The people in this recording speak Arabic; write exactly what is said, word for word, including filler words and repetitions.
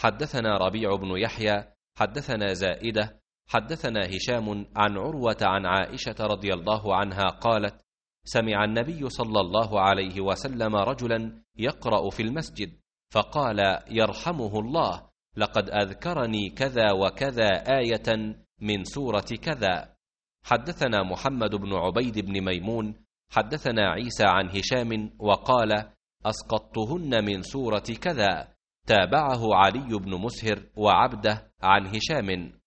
حدثنا ربيع بن يحيى حدثنا زائدة حدثنا هشام عن عروة عن عائشة رضي الله عنها قالت: سمع النبي صلى الله عليه وسلم رجلا يقرأ في المسجد فقال: يرحمه الله، لقد أذكرني كذا وكذا آية من سورة كذا. حدثنا محمد بن عبيد بن ميمون حدثنا عيسى عن هشام وقال: أسقطتهن من سورة كذا. تابعه علي بن مسهر وعبده عن هشام.